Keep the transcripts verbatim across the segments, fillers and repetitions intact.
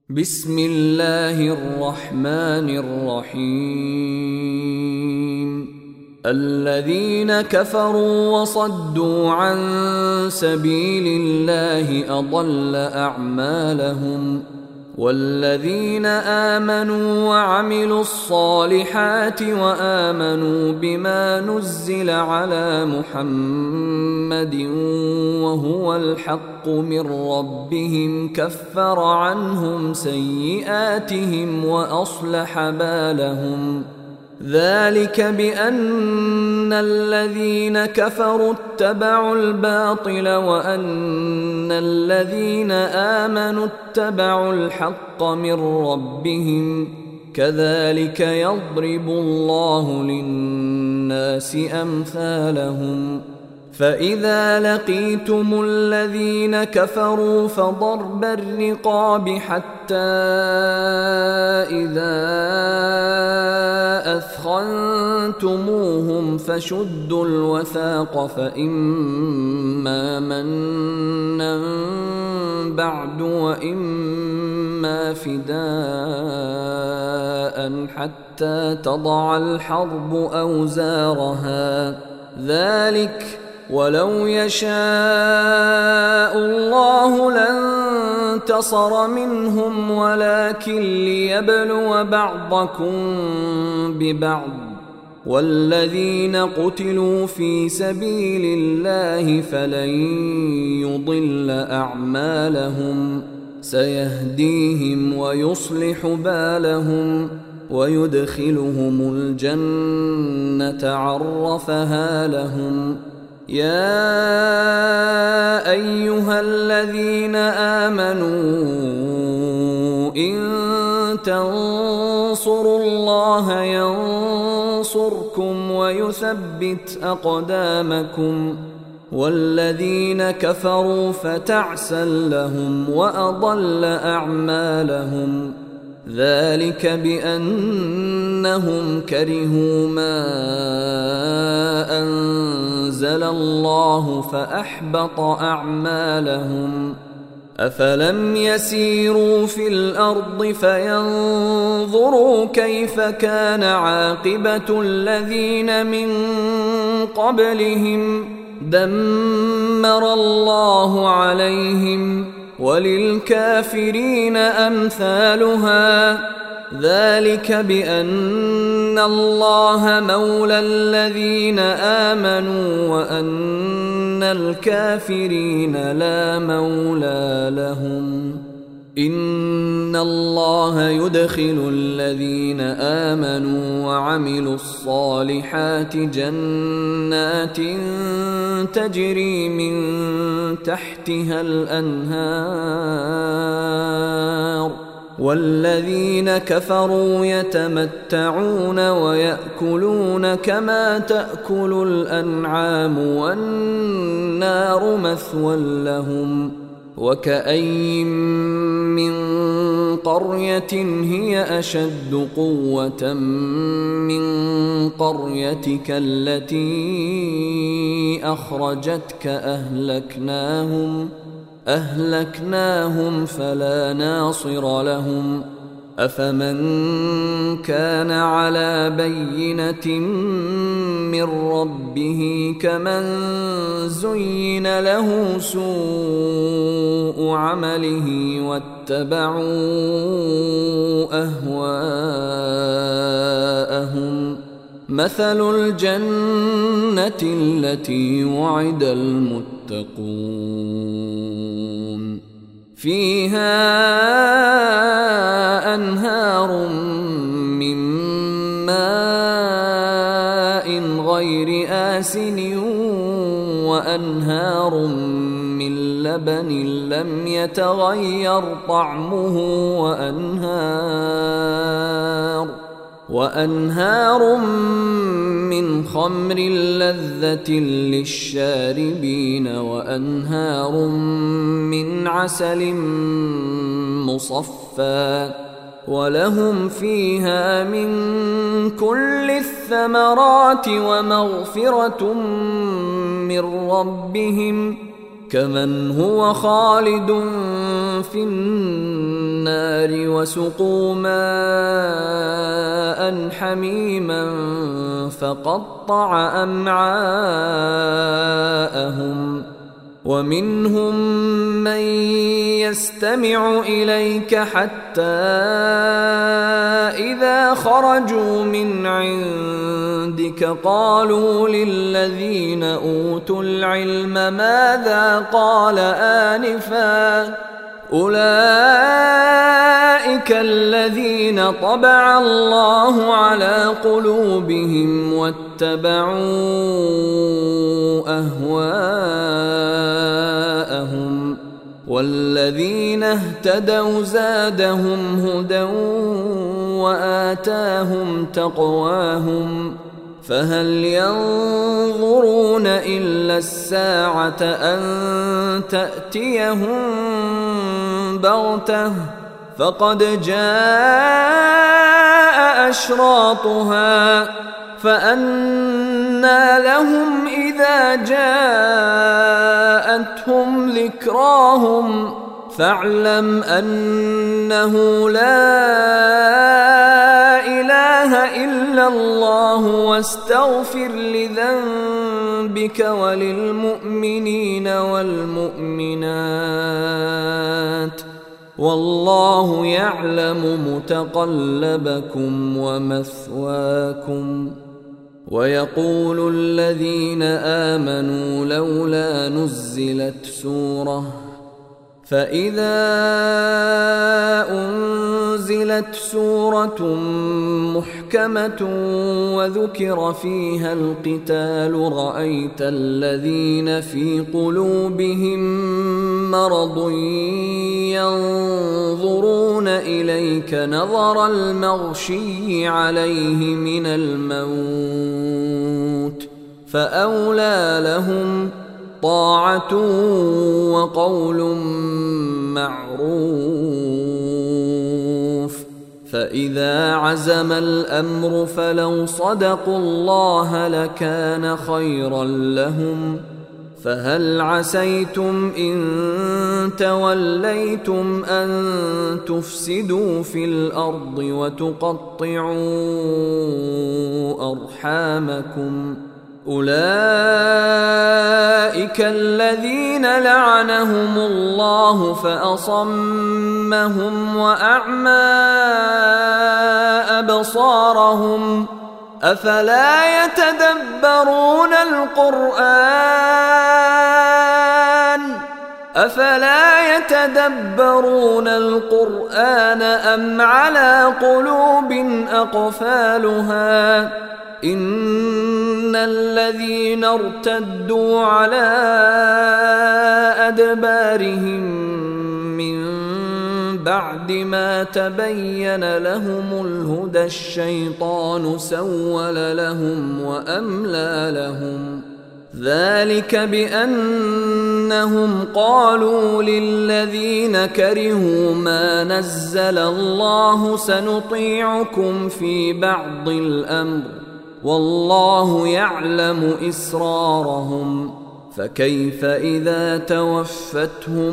بسم الله الرحمن الرحيم الذين كفروا وصدوا عن سبيل الله أضل أعمالهم والذين آمنوا وعملوا الصالحات وآمنوا بما نزل على محمد وهو الحق من ربهم كفر عنهم سيئاتهم وأصلح بالهم ذلك بأن الذين كفروا اتبعوا الباطل وأن الذين آمنوا اتبعوا الحق من ربهم كذلك يضرب الله للناس أمثالهم فإذا لقيتم الذين كفروا فضرب الرقاب حتى إذا أثخنتموهم فشدوا الوثاق فإما منا بعد وإما فداء حتى تضع الحرب أوزارها ذلك ولو يشاء الله لانتصر منهم ولكن ليبلو بعضكم ببعض والذين قتلوا في سبيل الله فلن يضل أعمالهم سيهديهم ويصلح بالهم ويدخلهم الجنة عرفها لهم يا أيها الذين آمنوا إن تنصروا الله ينصركم ويثبت أقدامكم والذين كفروا فتعسا لهم وأضل أعمالهم ذلك بأنهم كرهوا ما أنزل الله فأحبط أعمالهم أفلم يسيروا في الأرض فينظروا كيف كان عاقبة الذين من قبلهم دمر الله عليهم وللكافرين أمثالها ذلك بأن الله مولى الذين آمنوا وأن الكافرين لا مولى لهم إن الله يدخل الذين آمنوا وعملوا الصالحات جنات تجري من تحتها الأنهار والذين كفروا يتمتعون ويأكلون كما تأكل الأنعام والنار مثوى لهم وكأين من قرية هي أشد قوة من قريتك التي أخرجتك أهلكناهم أهلكناهم فلا ناصر لهم أفمن كان على بينة من ربه كمن زين له سوء عمله واتبعوا أهواءهم مثل الجنة التي وعد المتقون فيها أنهار من ماء غير آسن وأنهار من لبن لم يتغير طعمه وأنهار وأنهار من خمر لذة للشاربين وأنهار من عسل مصفى ولهم فيها من كل الثمرات ومغفرة من ربهم كمن هو خالد في النار النار وسقوا ماء حميما فقطع أمعاءهم ومنهم من يستمع إليك حتى إذا خرجوا من عندك قالوا للذين أوتوا العلم ماذا قال آنفا أولئك الذين طبع الله على قلوبهم واتبعوا أهواءهم والذين اهتدوا زادهم هدى وآتاهم تقواهم فهل ينظرون إلا الساعة أن تأتيهم بغتة فقد جاء أشراطها فأنى لهم إذا جاءتهم ذكراهم فاعلم أنه لا إله إلا الله واستغفر لذنبك وللمؤمنين والمؤمنات والله يعلم متقلبكم ومثواكم. ويقول الذين آمنوا لولا نزلت سورة فإذا أنزلت سورة محكمة وذكر فيها القتال رأيت الذين في قلوبهم مرض ينظرون إليك نظر المغشي عليه من الموت فأولى لهم طاعة وقول معروف. فإذا عزم الأمر فلو صدقوا الله لكان خيرا لهم فهل عسيتم إن توليتم أن تفسدوا في الأرض وتقطعوا أرحامكم أولئك الذين لعنهم الله فأصمهم وأعمى أبصارهم أفلا يتدبرون القرآن أفلا يتدبرون القرآن أم على قلوب أقفالها إن الذين ارتدوا على أدبارهم من بعد ما تبين لهم الهدى الشيطان سول لهم وأملى لهم ذلك بأنهم قالوا للذين كرهوا ما نزل الله سنطيعكم في بعض الأمر والله يعلم إسرارهم فكيف إذا توفتهم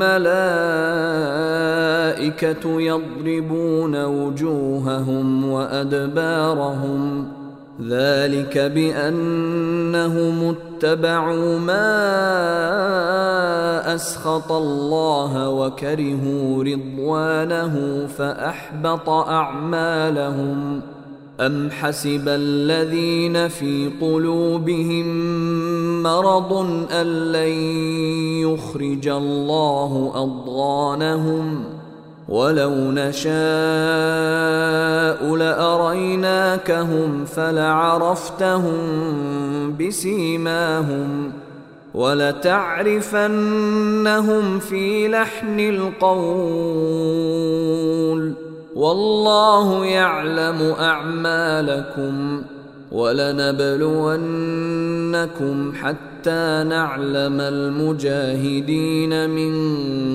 الملائكة يضربون وجوههم وأدبارهم ذلك بأنهم اتبعوا ما أسخط الله وكرهوا رضوانه فأحبط أعمالهم أم حسب الذين في قلوبهم مرض أن لن يخرج الله أضغانهم ولو نشاء لأريناكهم فلعرفتهم بسيماهم ولتعرفنهم في لحن القول والله يعلم أعمالكم ولنبلونكم حتى نعلم المجاهدين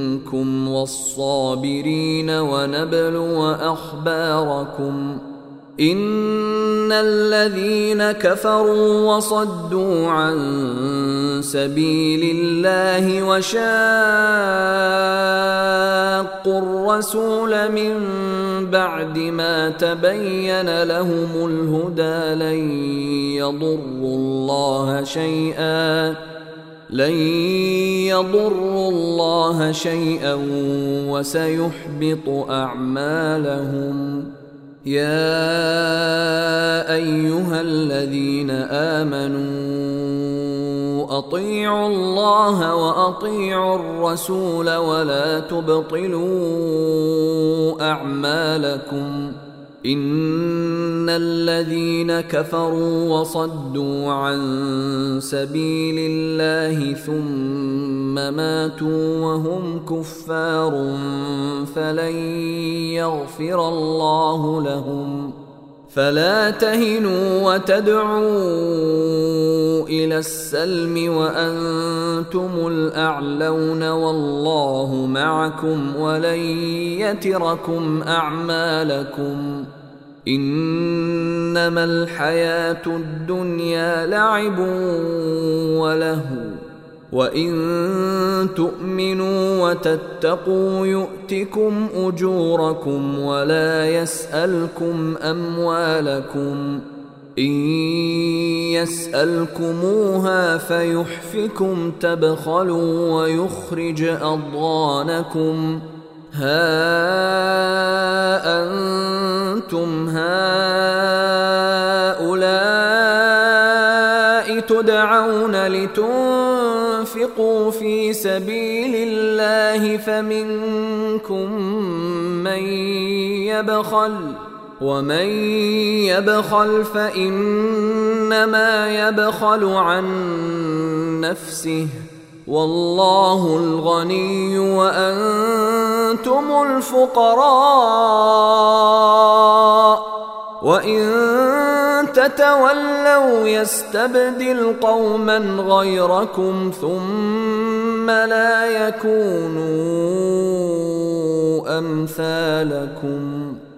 منكم والصابرين ونبلو أخباركم إن الذين كفروا وصدوا عن سبيل الله وشاقوا الرسول من بعد ما تبين لهم الهدى لن يضروا الله شيئا لن يضروا الله شيئا وسيحبط أعمالهم. يا أيها الذين آمنوا أطيعوا الله وأطيعوا الرسول ولا تبطلوا أعمالكم. إن الذين كفروا وصدوا عن سبيل الله ثم ماتوا وهم كفار فلن يغفر الله لهم. فلا تهنوا وتدعوا إلى السلم وأنتم الأعلون والله معكم ولن يتركم أعمالكم. إنما الحياة الدنيا لعب ولهو وإن تؤمنوا وتتقوا يؤتكم أجوركم ولا يسألكم أموالكم. إن يسألكموها فيحفكم تبخلوا ويخرج أضغانكم. ها أنتم هؤلاء تدعون لتنفقوا في سبيل الله فمنكم من يبخل ومن يبخل فإنما يبخل عن نفسه والله الغني وأنتم الفقراء وإن تتولوا يستبدل قوما غيركم ثم لا يكونوا أمثالكم.